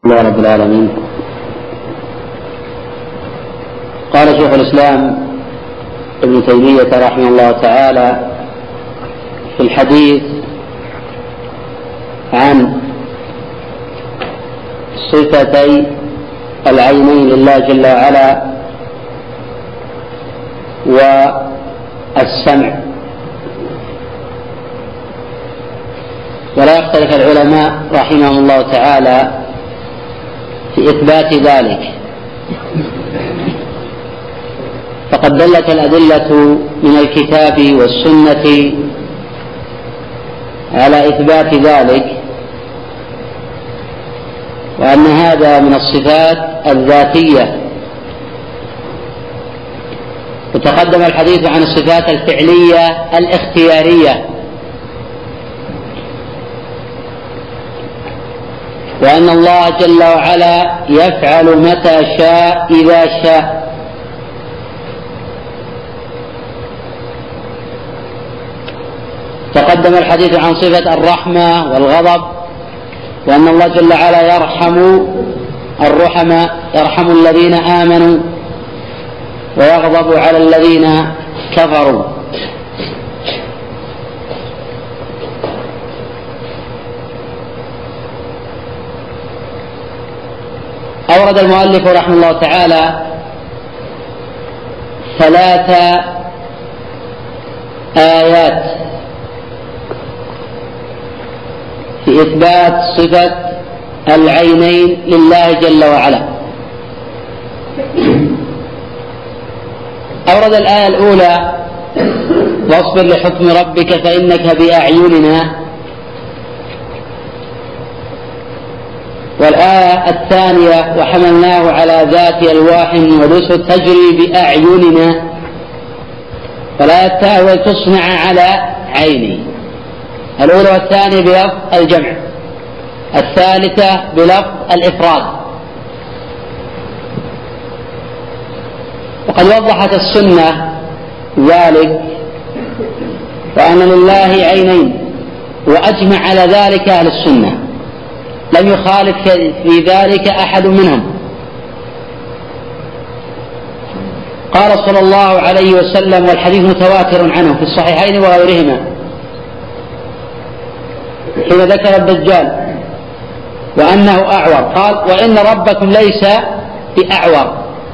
الله رب العالمين. قال شيخ الإسلام ابن تيمية رحمه الله تعالى في الحديث عن صفتي العينين لله جل وعلا والسمع، ولا يختلف العلماء رحمهم الله تعالى في إثبات ذلك، فقد دلت الأدلة من الكتاب والسنة على إثبات ذلك، وأن هذا من الصفات الذاتية. وتقدم الحديث عن الصفات الفعلية الاختيارية، وأن الله جل وعلا يفعل متى شاء إذا شاء. تقدم الحديث عن صفة الرحمة والغضب، وأن الله جل وعلا يرحم الرحماء، يرحم الذين آمنوا ويغضب على الذين كفروا. أورد المؤلف رحمه الله تعالى 3 آيات في إثبات صفة العينين لله جل وعلا. أورد الآية الأولى: واصبر لحكم ربك فإنك بأعيننا. والآية الثانية: وحملناه على ذات ألواح ودسر تجري بأعيننا. والآية الثالثة: تصنع على عيني. الأولى والثانية بلفظ الجمع، الثالثة بلفظ الإفراد. وقد وضحت السنة ذلك، وأن لله عينين، وأجمع على ذلك أهل السنة، لم يخالف في ذلك أحد منهم. قال صلى الله عليه وسلم، والحديث متواتر عنه في الصحيحين وغيرهما، حين ذكر الدجال وأنه أعور قال: وإن ربكم ليس بأعور،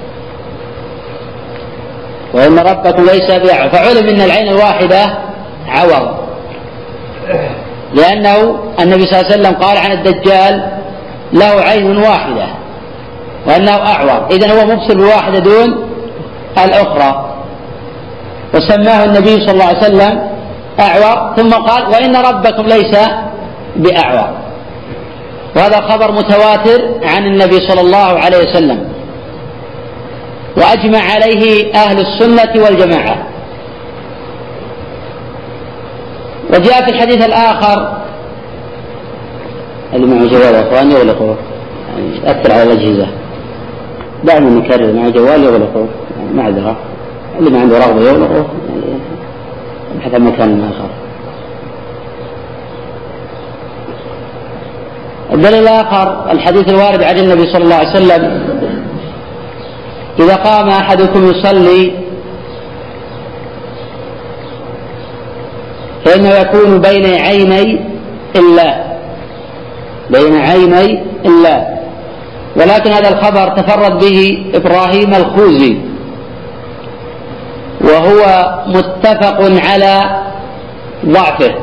وإن ربكم ليس بأعور، فعلم أن العين الواحدة عور، لأنه النبي صلى الله عليه وسلم قال عن الدجال: له عين واحدة وأنه أعور، إذن هو مبصر بواحدة دون الأخرى، وسماه النبي صلى الله عليه وسلم أعور، ثم قال: وإن ربكم ليس بأعور. وهذا خبر متواتر عن النبي صلى الله عليه وسلم، وأجمع عليه أهل السنة والجماعة. وجاء في الحديث الآخر: اللي معه جوال أخواني يغلقوه، يعني أثر على الأجهزة، دائما نكرر مع جوال يغلقوه، يعني معذرة، اللي ما عنده رغبة يغلقوه، يعني يبحث عن مكان آخر. الدليل الآخر الحديث الوارد عن النبي صلى الله عليه وسلم: إذا قام أحدكم يصلي فإنه يكون بين عيني الله. ولكن هذا الخبر تفرد به إبراهيم الخوزي، وهو متفق على ضعفه،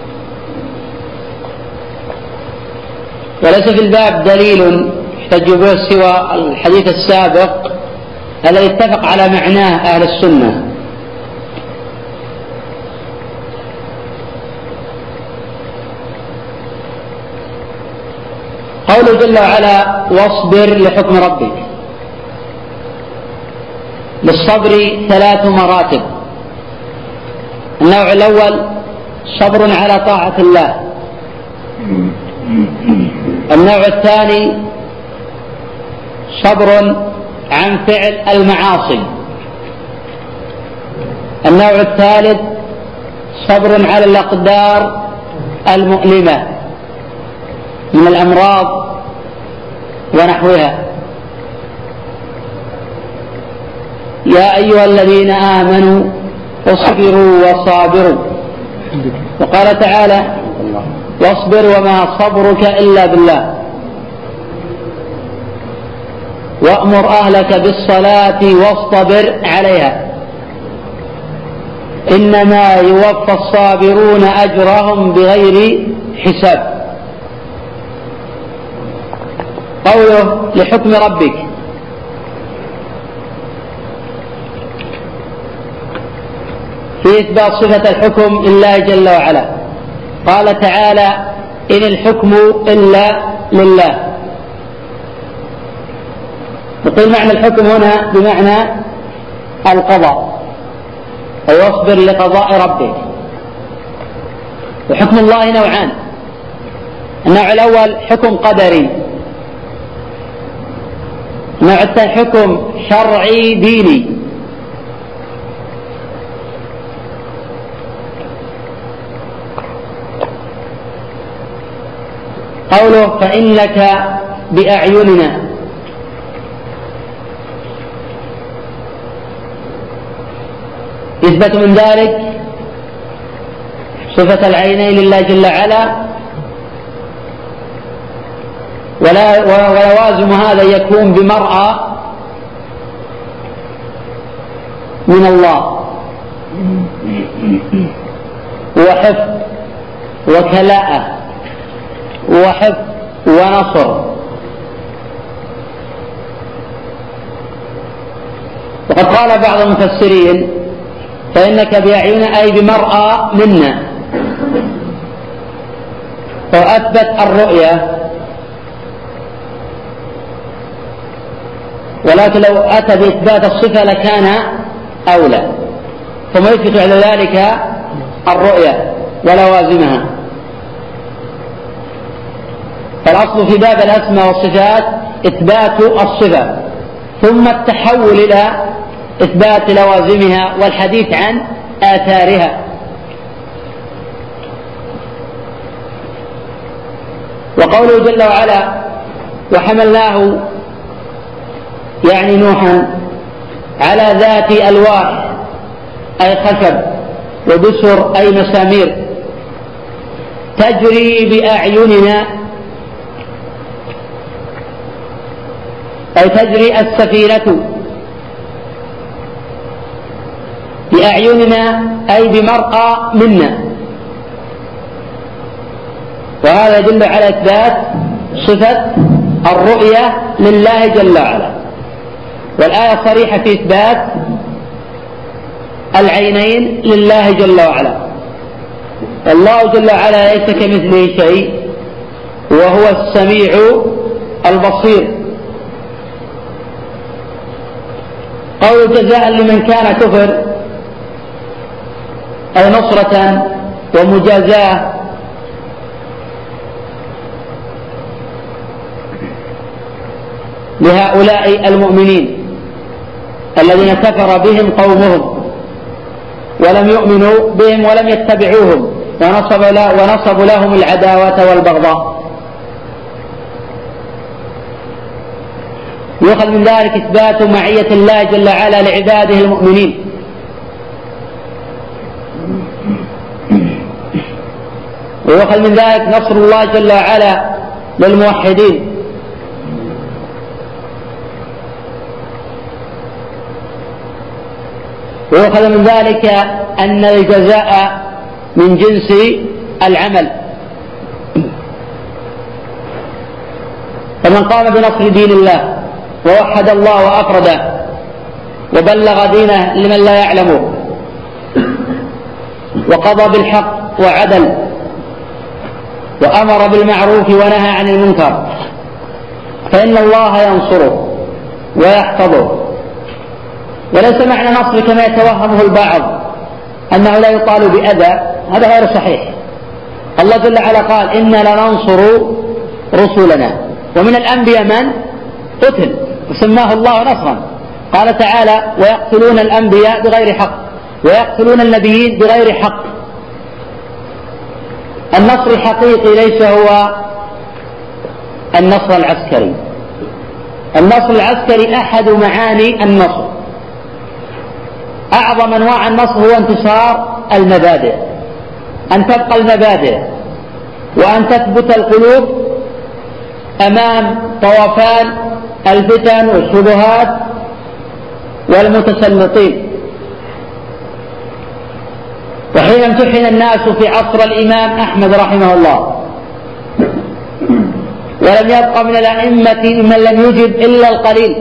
وليس في الباب دليل يحتج به سوى الحديث السابق الذي اتفق على معناه أهل السنة. قوله جل وعلا: واصبر لحكم ربك. للصبر 3 مراتب: النوع الأول صبر على طاعة الله، النوع الثاني صبر عن فعل المعاصي، النوع الثالث صبر على الأقدار المؤلمة من الأمراض ونحوها. يا أيها الذين آمنوا اصبروا وصابروا. وقال تعالى واصبر وما صبرك إلا بالله وأمر أهلك بالصلاة واصطبر عليها إنما يوفى الصابرون أجرهم بغير حساب. قوله لحكم ربك في إثبات صفة الحكم لله جل وعلا. قال تعالى إن الحكم إلا لله. يقول معنى الحكم هنا بمعنى القضاء، أي واصبر لقضاء ربك. وحكم الله نوعان: النوع الأول حكم قدري، النوع الثاني حكم شرعي ديني. قوله فإنك بأعيننا، يثبت من ذلك صفة العينين لله جل وعلا، ولوازم هذا يكون بمرأى من الله وحفظ وكلاءة وحفظ ونصر. وقد قال بعض المفسرين فإنك بأعيننا أي بمرأى منا، وأثبت الرؤية، ولكن لو أتى بإثبات الصفة لكان أولى، ثم يثبت على ذلك الرؤية ولوازمها. فالأصل في باب الأسماء والصفات إثبات الصفة ثم التحول إلى إثبات لوازمها والحديث عن آثارها. وقوله جل وعلا وحملناه يعني نوحا على ذات ألواح أي خشب، ودسر أي مسامير، تجري بأعيننا أي تجري السفينة بأعيننا أي بمرأى منا. وهذا يدل على إثبات صفة الرؤية لله جل وعلا، والآية صريحة في إثبات العينين لله جل وعلا. الله جل وعلا ليس كمثله شيء وهو السميع البصير. قول جزاء لمن كان كفر أي نصرة ومجازاة لهؤلاء المؤمنين الذين كفر بهم قومهم ولم يؤمنوا بهم ولم يتبعوهم ونصبوا لهم العداوة والبغضاء. يؤخذ من ذلك إثبات معية الله جل وعلا لعباده المؤمنين، ويؤخذ من ذلك نصر الله جل وعلا للموحدين، ويؤخذ من ذلك أن الجزاء من جنس العمل. فمن قام بنصر دين الله ووحد الله وأفرده وبلغ دينه لمن لا يعلمه وقضى بالحق وعدل وأمر بالمعروف ونهى عن المنكر فإن الله ينصره ويحفظه. وليس معنى نصر كما يتوهمه البعض أنه لا يطال بأذى، هذا غير صحيح. الله جل وعلا قال إنا لننصر رسلنا، ومن الأنبياء من قتل وسماه الله نصرا. قال تعالى ويقتلون الأنبياء بغير حق ويقتلون النبيين بغير حق. النصر الحقيقي ليس هو النصر العسكري، النصر العسكري أحد معاني النصر، أعظم أنواع النصر هو انتصار المبادئ، أن تبقى المبادئ وأن تثبت القلوب أمام طوفان الفتن والشبهات والمتسلطين. وحين امتحن الناس في عصر الإمام أحمد رحمه الله ولم يبق من الأئمة من لم يجب إلا القليل،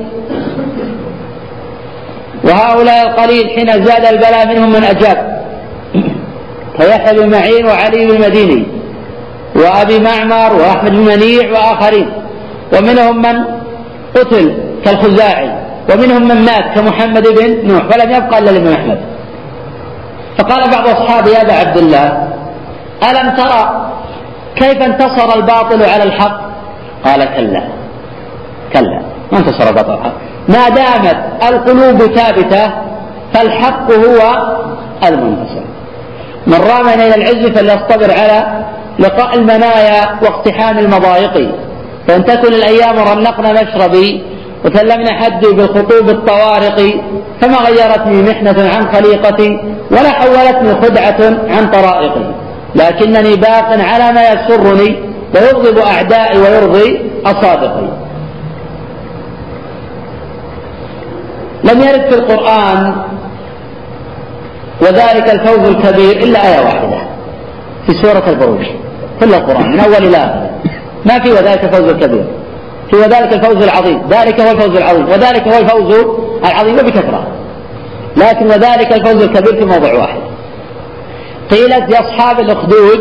وهؤلاء القليل حين زاد البلاء منهم من أجاب، كيحيى بن معين وعلي بن المديني وأبي معمر وأحمد بن منيع وآخرين، ومنهم من قتل كالخزاعي، ومنهم من مات كمحمد بن نوح، فلم يبقى إلا الإمام أحمد. فقال بعض أصحابه يا أبا عبد الله ألم ترى كيف انتصر الباطل على الحق؟ قال كلا ما انتصر الباطل على الحق، ما دامت القلوب ثابتة فالحق هو المنتصر. من رام إلى العز فليصطبر على لقاء المنايا واقتحام المضايق، فإن تكن الأيام رنقنا مشربي وسلمنا حدي بالخطوب الطوارق، فما غيرتني محنة عن خليقتي ولا حولتني خدعة عن طرائقي، لكنني باق على ما يسرني ويغضب أعدائي ويرضي أصادقي. لم يرد في القرآن وذلك الفوز الكبير إلا آية واحدة في سورة البروج، كل القرآن من أول إلى آخر ما في وذلك الفوز الكبير، في وذلك الفوز العظيم، ذلك هو الفوز العظيم، وذلك هو الفوز العظيم وبكثرة، لكن وذلك الفوز الكبير في موضوع واحد. قيلت لأصحاب الأخدود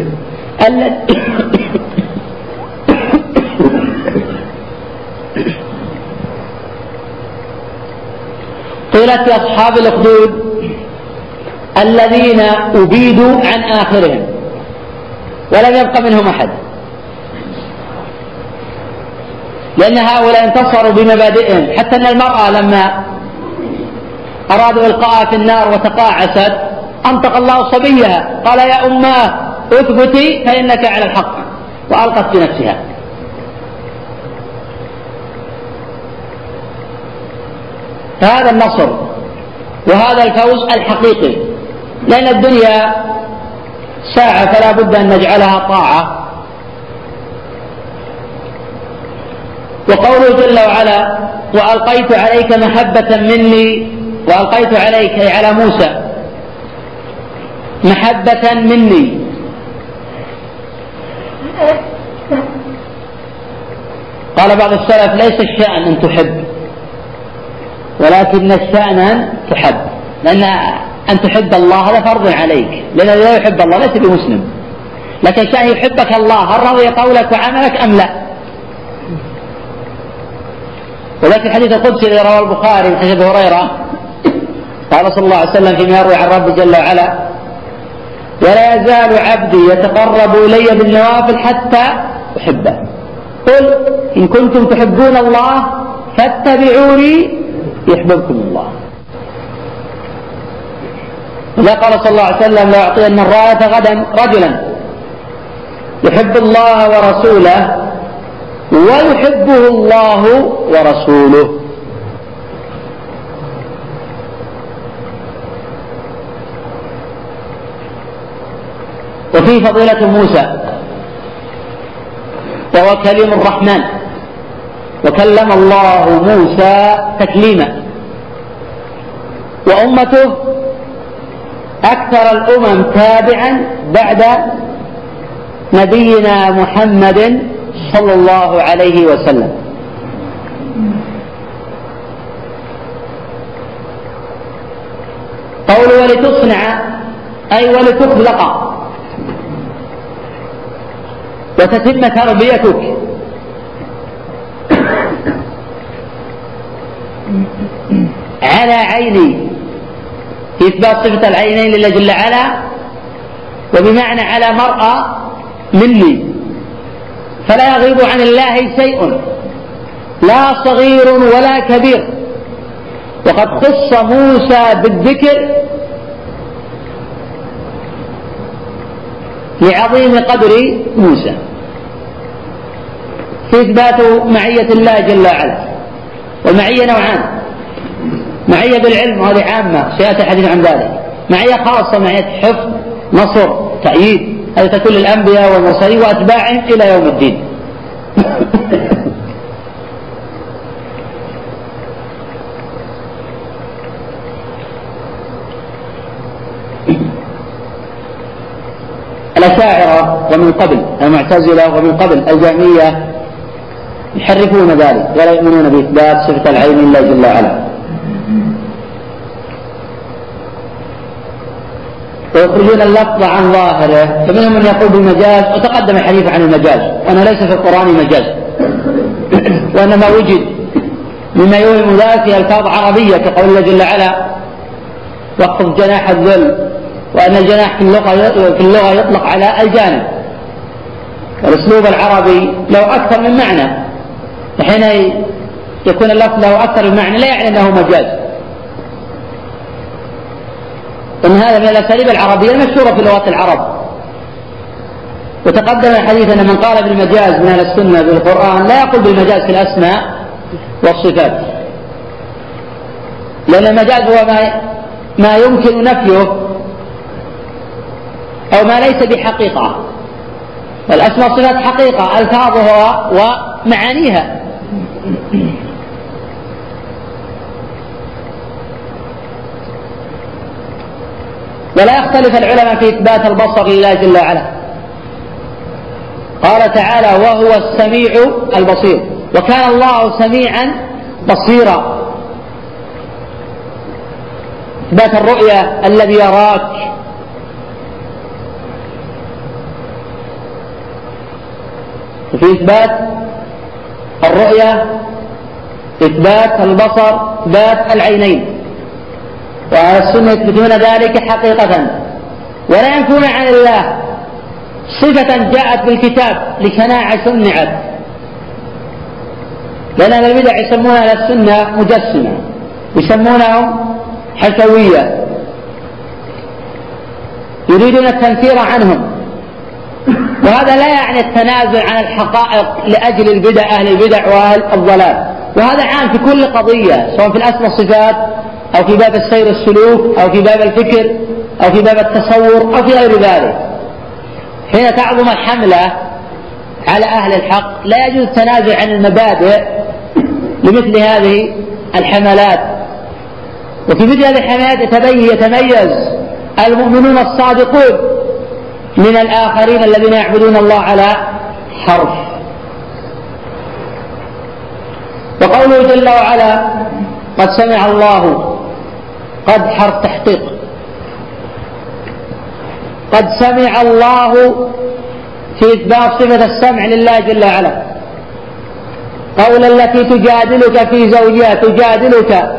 قيلت لأصحاب الأخدود الذين أبيدوا عن آخرهم ولم يبق منهم أحد، لأن هؤلاء انتصروا بمبادئهم، حتى أن المرأة لما أرادوا إلقاءها في النار وتقاعست أنطق الله صبيها قال يا أماه اثبتي فإنك على الحق، وألقت بنفسها. فهذا النصر وهذا الفوز الحقيقي، لأن الدنيا ساعة فلا بد أن نجعلها طاعة. وقوله جل وعلا وألقيت عليك محبة مني، وألقيت عليك أي على موسى محبة مني، قال بعض السلف ليس الشأن أن تحب ولكن الشأن أن تحب، لأن أن تحب الله هذا فرض عليك، لأن لا يحب الله ليس بمسلم، لكن الشأن يحبك الله، هل رضي قولك وعملك أم لا؟ وذلك الحديث القدسي الذي رواه البخاري من حديث أبي هريرة قال صلى الله عليه وسلم فيما يروي عن ربه جل وعلا ولا يزال عبدي يتقرب إلي بالنوافل حتى أحبه، قل إن كنتم تحبون الله فاتبعوني يحببكم الله. وذا قال صلى الله عليه وسلم لا أعطين الراية غدا رجلا يحب الله ورسوله ويحبه الله ورسوله. وفي فضيلة موسى وهو كليم الرحمن، وكلم الله موسى تكليما، وأمته أكثر الأمم تابعا بعد نبينا محمد صلى الله عليه وسلم. قوله ولتصنع أي ولتخلق وتتم تربيتك، على عيني في إثبات صفة العينين لله جل وعلا، وبمعنى على مرأى مني، فلا يغيب عن الله شيء لا صغير ولا كبير. وقد خص موسى بالذكر لعظيم قدر موسى في إثبات معية الله جل وعلا، والمعية نوعان: معية بالعلم وهذه عامة سيأتي الحديث عن ذلك، معية خاصة معية حفظ نصر تأييد، هذه تكون للأنبياء والمرسلين وأتباعهم إلى يوم الدين. الأشاعرة ومن قبل المعتزلة ومن قبل الجهمية يحرفون ذلك ولا يؤمنون بإثبات صفة العين إلا جل وعلا، ويخرجون اللفظ عن ظاهره، فمنهم من يقول بالمجاز، وتقدم الحديث عن المجاز وأنه ليس في القرآن مجاز، وأنما وجد مما يوهم ذلك في ألفاظ عربية كقول الله جل وعلا: واخفض جناح الذل، وأن الجناح في اللغة يطلق على الجانب، والأسلوب العربي له أكثر من معنى، وحين يكون اللفظ له أكثر من معنى لا يعني أنه مجاز، إن هذا من الأساليب العربية المشهورة في لغات العرب. وتقدم الحديث أن من قال بالمجاز من أهل السنة بالقرآن لا يقول بالمجاز في الأسماء والصفات، لأن المجاز هو ما يمكن نفيه أو ما ليس بحقيقة، والأسماء والصفات حقيقة ألفاظها ومعانيها. ولا يختلف العلماء في إثبات البصر لله جل وعلا، قال تعالى: وهو السميع البصير، وكان الله سميعا بصيرا. إثبات الرؤية الذي يراك، وفي إثبات الرؤية إثبات البصر، إثبات العينين، وأهل السنة يثبتون ذلك حقيقة، ولا ينفون عن الله صفة جاءت بالكتاب لشناعة سمعت، لأن أهل البدع يسمون أهل السنة مجسمة، يسمونهم حشوية، يريدون التنفير عنهم، وهذا لا يعني التنازل عن الحقائق لأجل البدع أهل البدع وأهل الضلال، وهذا عام في كل قضية، سواء في الأسماء والصفات أو في باب السير والسلوك أو في باب الفكر أو في باب التصور أو في غير ذلك. حين تعظم الحملة على أهل الحق لا يجوز التنازل عن المبادئ لمثل هذه الحملات، وفي مثل هذه الحملات يتميز المؤمنون الصادقون من الآخرين الذين يعبدون الله على حرف. وقوله جل وعلا: قد سمع الله، قد حرف تحقيق، قد سمع الله في إثبات صفة السمع لله جل وعلا. قول التي تجادلك في زوجها، تجادلك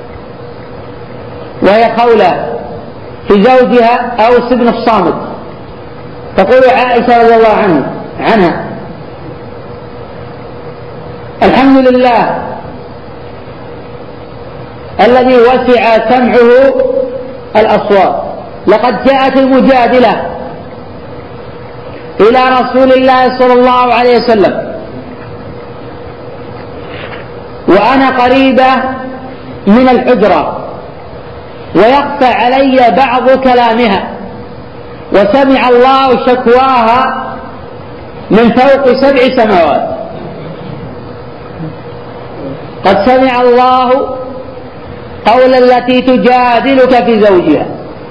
وهي قولة في زوجها أوس بن الصامت، تقول عائشة رضي الله عنها: الحمد لله الذي وسع سمعه الأصوات، لقد جاءت المجادلة إلى رسول الله صلى الله عليه وسلم وأنا قريبة من الحجرة ويخفى علي بعض كلامها، وسمع الله شكواها من فوق 7 سماوات. قد سمع الله قول التي تجادلك في زوجها.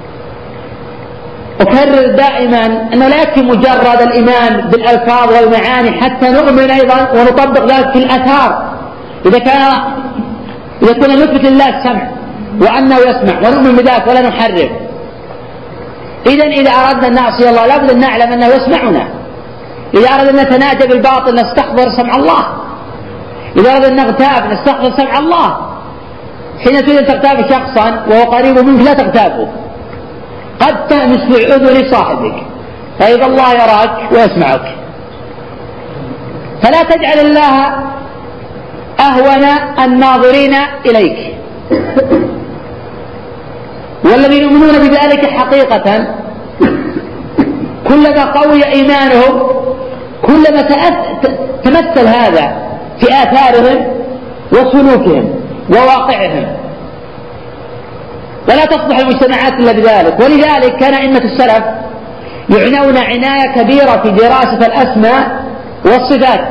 أكرر دائما أنه لا يكفي مجرد الإيمان بالألفاظ والمعاني حتى نؤمن أيضا ونطبق ذلك في الآثار. إذا كنا نثبت لله السمع وأنه يسمع ونؤمن بذلك ولا نحرف، إذا أردنا أن نعصي الله لابد أن نعلم أنه يسمعنا. إذا أردنا أن نتناجى بالباطل نستحضر سمع الله، إذا أردنا أن نغتاب نستحضر سمع الله. حين تريد أن تغتاب شخصا وهو قريب منك لا تغتابه، قد تأنس في أذن صاحبك، فإذا الله يراك ويسمعك، فلا تجعل الله أهون الناظرين إليك. والذين يؤمنون بذلك حقيقة كلما قوي إيمانهم كلما تمثل هذا في آثارهم وسلوكهم وواقعهم، ولا تصلح المجتمعات إلا بذلك. ولذلك كان أئمة السلف يعنون عناية كبيرة في دراسة الأسماء والصفات،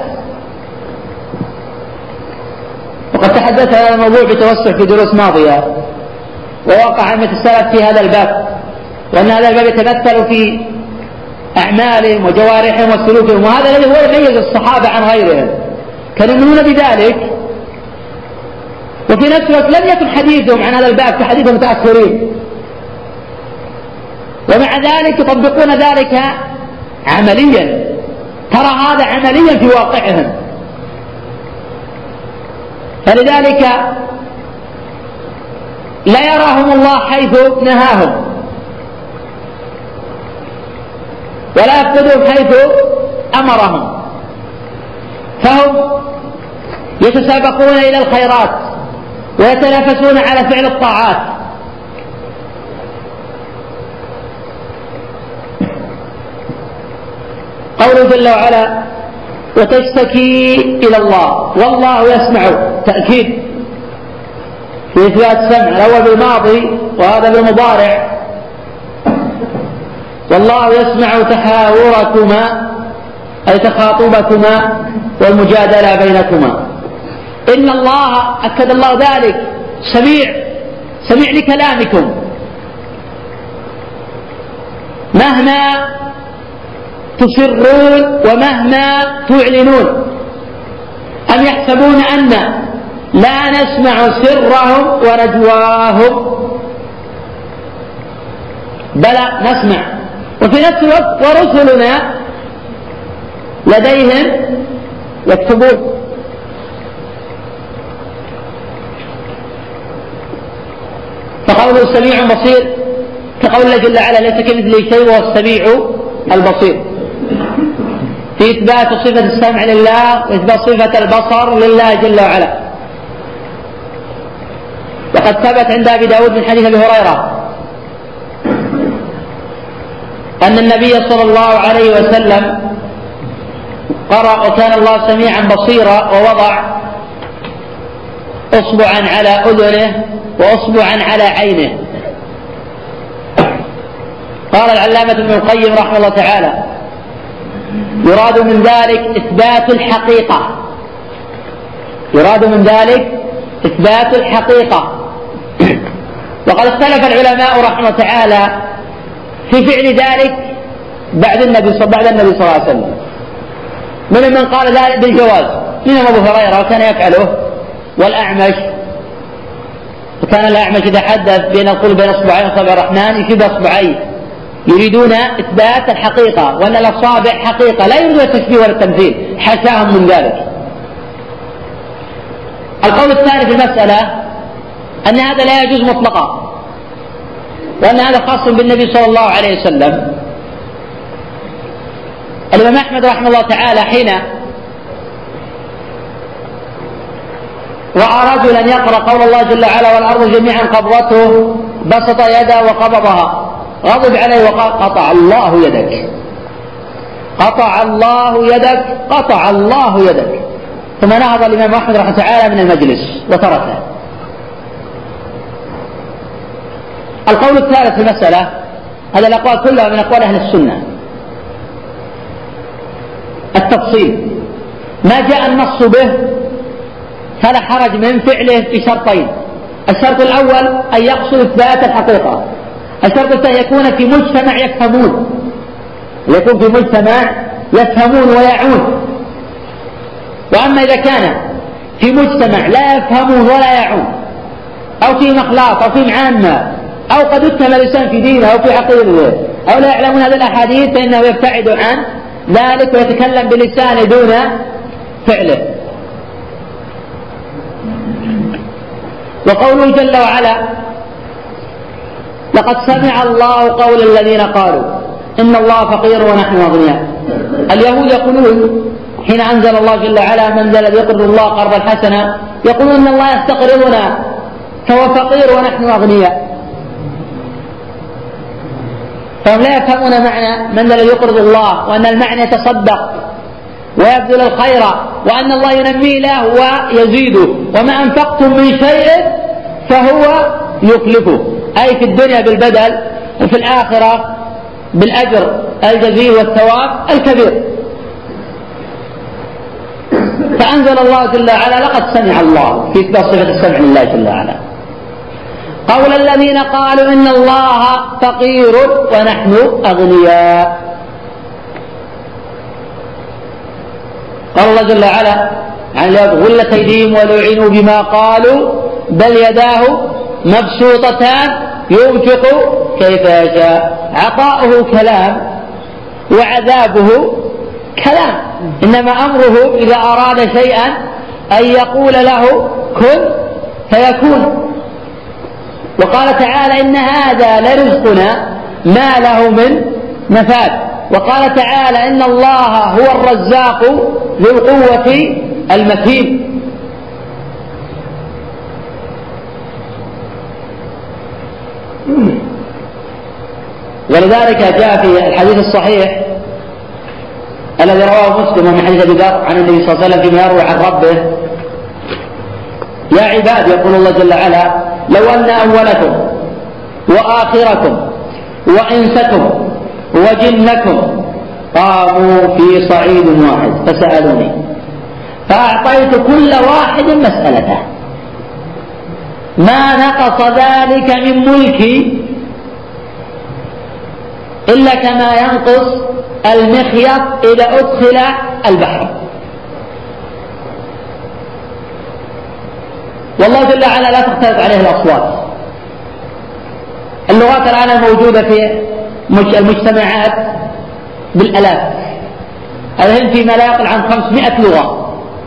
وقد تحدثت هذا الموضوع بتوسع في دروس ماضية. ووقع أئمة السلف في هذا الباب، وأن هذا الباب يتمثل في أعمالهم وجوارحهم وسلوكهم، وهذا الذي هو يميز الصحابة عن غيرهم، كانوا يؤمنون بذلك. وفي نفس الوقت لم يكن حديثهم عن هذا الباب كحديث المتأخرين، ومع ذلك يطبقون ذلك عمليا. ترى هذا عمليا في واقعهم. فلذلك لا يراهم الله حيث نهاهم، ولا يفقدهم حيث أمرهم، فهم يتسابقون إلى الخيرات ويتنافسون على فعل الطاعات. قوله جل وعلا: وتشتكي إلى الله والله يسمع، تأكيد في إثبات السمع، الأول بالماضي وهذا بالمضارع. والله يسمع تحاوركما أي تخاطبكما والمجادلة بينكما. إن الله أكد الله ذلك سميع لكلامكم مهما تسرون ومهما تعلنون. أم يحسبون أن لا نسمع سرهم ونجواهم؟ بلى نسمع. وفي نفس الوقت ورسلنا لديهم يكتبون. فقوله سميع بصير كقول الله جل وعلا: ليس كمثله شيء وهو السميع البصير، في إثبات صفة السمع لله وإثبات صفة البصر لله جل وعلا. وقد ثبت عند أبي داود من حديث أبي هريرة أن النبي صلى الله عليه وسلم قرأ: وكان الله سميعا بصيرا، ووضع أصبعا على أذنه وأصبعا على عينه. قال العلامة ابن القيم رحمه الله تعالى: يراد من ذلك إثبات الحقيقة، يراد من ذلك إثبات الحقيقة. وقد اختلف العلماء رحمه الله تعالى في فعل ذلك بعد النبي صلى الله عليه وسلم. من قال ذلك بالجواز، منهم أبو هريرة وكان يفعله، والأعمش، وكان الأعمش إذا حدث بين القلب بين أصبعين أصابع الرحمن يشبه أصبعين، يريدون إثبات الحقيقة وأن الأصابع حقيقة، لا يريدون التشبيه ولا التمثيل، حاشاهم من ذلك. القول الثاني في المسألة أن هذا لا يجوز مطلقا، وأن هذا خاص بالنبي صلى الله عليه وسلم. الإمام أحمد رحمه الله تعالى حين رأى رجلا يقرأ قول الله جل وعلا: والأرض جميعا قبضته بسط يده وقبضها، غضب عليه وقال: قطع الله يدك، قطع الله يدك، قطع الله يدك. ثم نهض الإمام أحمد رحمه الله تعالى من المجلس وتركه. القول الثالث في المسألة، هذا الأقوال كلها من أقوال أهل السنة، التفصيل، ما جاء النص به فلا حرج من فعله في شرطين: الشرط الأول أن يقصد إثبات الحقيقة، الشرط الثاني يكون في مجتمع يفهمون، يكون في مجتمع يفهمون ويعون. وأما إذا كان في مجتمع لا يفهمون ولا يعون، أو في مخلاط أو في عامة، أو قد اتهم الإنسان في دينه أو في عقيدته، أو لا يعلمون هذه الأحاديث، فإنه يبتعد عن ذلك ويتكلم بلسانه دون فعله. وقوله جل وعلا: لقد سمع الله قول الذين قالوا إن الله فقير ونحن أغنياء. اليهود يقولون حين أنزل الله جل وعلا: من ذا الذي يقرض الله قرضا حسنا، يقولون إن الله يستقرضنا فهو فقير ونحن أغنياء. فهم لا يفهمون معنى من ذا الذي يقرض الله، وأن المعنى يتصدق ويبذل الخير وأن الله ينمي له ويزيده، وما أنفقتم من شيء فهو يخلفه، أي في الدنيا بالبدل وفي الآخرة بالأجر الجزيل والثواب الكبير. فأنزل الله جل وعلا لقد سمع الله في إثبات صفة السمع لله جل وعلا قول الذين قالوا إن الله فقير ونحن أغنياء. قال الله جل وعلا عن غلت أيديهم ولعنوا بما قالوا بل يداه مبسوطتان ينفق كيف يشاء. عطاؤه كلام وعذابه كلام، إنما أمره إذا أراد شيئا أن يقول له كن فيكون. وقال تعالى إن هذا لرزقنا ما له من نفاد. وقال تعالى إن الله هو الرزاق ذو القوة المتين. ولذلك جاء في الحديث الصحيح الذي رواه مسلم من حديث أبي ذر عن النبي صلى الله عليه وسلم فيما يروي عن ربه: يا عباد، يقول الله جل وعلا، لو أن أولكم وآخركم وإنسكم وجنكم قاموا في صعيد واحد فسألوني فأعطيت كل واحد مسألته ما نقص ذلك من ملكي إلا كما ينقص المخيط إذا أدخل البحر. والله جل وعلا لا تختلف عليه الأصوات. اللغات الآن الموجودة في المجتمعات بالآلاف، الهند فيما لا يقل عن 500 لغة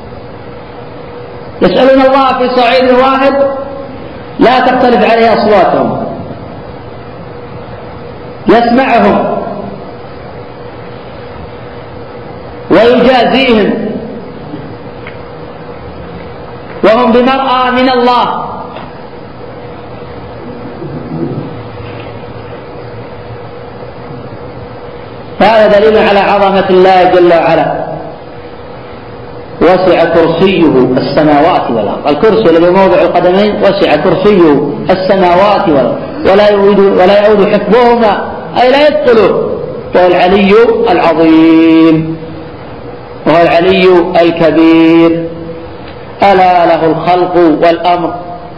يسألون الله في صعيد واحد لا تختلف عليه أصواتهم، يسمعهم ويجازيهم وهم بمرأى من الله. فهذا دليل على عظمة الله جل وعلا. وسع كرسيه السماوات والأرض، الكرسي الذي موضع القدمين وسع كرسيه السماوات والأرض ولا يؤود حفظهما، أي لا يدخله، وهو العلي العظيم وهو العلي الكبير. ألا له الخلق والأمر.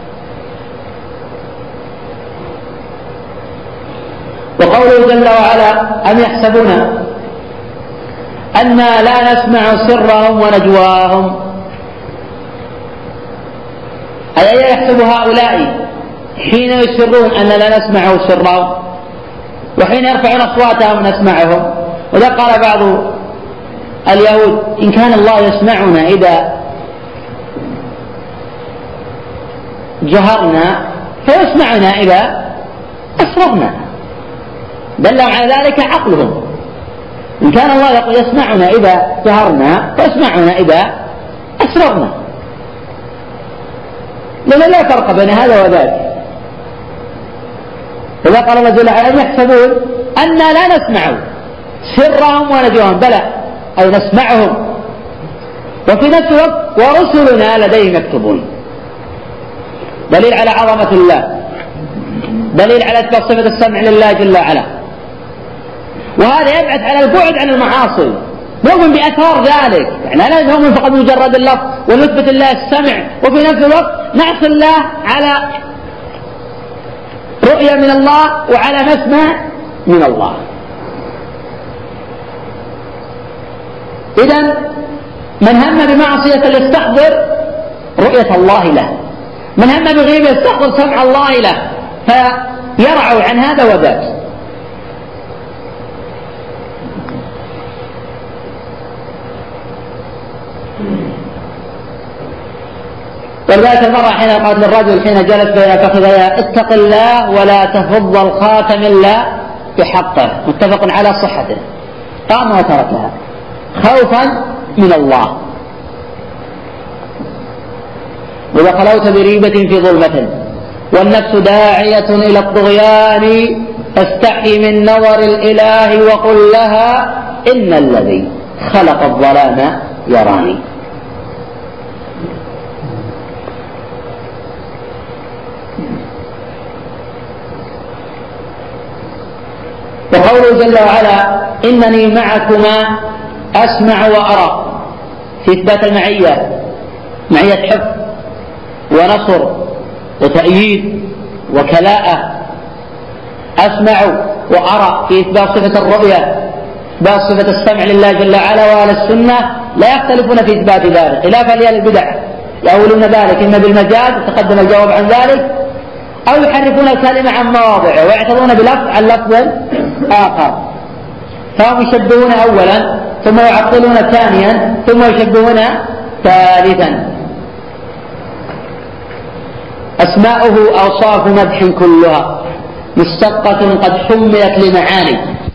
وقوله جل وعلا: أم يحسبون أنا لا نسمع سرهم ونجواهم، أي يحسب هؤلاء حين يسرون أن لا نسمع سرهم وحين يرفعون أصواتهم نسمعهم. وذا قال بعض اليهود: إن كان الله يسمعنا إذا جهرنا فيسمعنا إذا أسررنا. دلهم على ذلك عقلهم. إن كان الله يقول يسمعنا إذا جهرنا فيسمعنا إذا أسررنا، لأن لا فرق بين هذا وذاك. إذا قال الله جل وعلا: يحسبون أنا لا نسمع سرهم ونجواهم، بلى، أي نسمعهم، وفي نفس الوقت ورسلنا لديهم يكتبون. دليل على عظمة الله، دليل على إثبات صفة السمع لله جل وعلا. وهذا يبعث على البعد عن المعاصي، نؤمن بأثار ذلك، يعني لا نؤمن فقط بمجرد اللفظ ونثبت الله السمع وفي نفس الوقت نعصي الله على رؤية من الله وعلى مسمع من الله. إذن من هم بمعصية يستحضر رؤية الله له، من هم بغيبة يستحضر سمع الله له، فيرعوا عن هذا وذاك. ولذلك المرأة حين قالت للرجل حين جلس بين فخذيها: اتق الله ولا تفض الخاتم إلا بحقه، متفق على صحته، قام وتركها خوفا من الله. وإذا خلوت بريبة في ظلمة والنفس داعية إلى الطغيان فاستحي من نظر الإله وقل لها: إن الذي خلق الظلام يراني. وقوله جل وعلا إنني معكما أسمع وأرى في إثبات المعية، معية حفظ ونصر وتأييد وكلاءة. أسمع وأرى في إثبات صفة الرؤية، إثبات صفة السمع لله جل وعلا. وأهل السنة لا يختلفون في إثبات ذلك خلافا لأهل البدع، يقولون ذلك إما بالمجاز تقدم الجواب عن ذلك، أو يحرفون الكلمة عن مواضعه ويعتبرون بلفظ عن لفظ آخر، فهم يشبهون أولا ثم يعطلون ثانيا ثم يشبهون ثالثا. أسماؤه أوصاف مدح كلها مشتقة قد حملت لمعاني.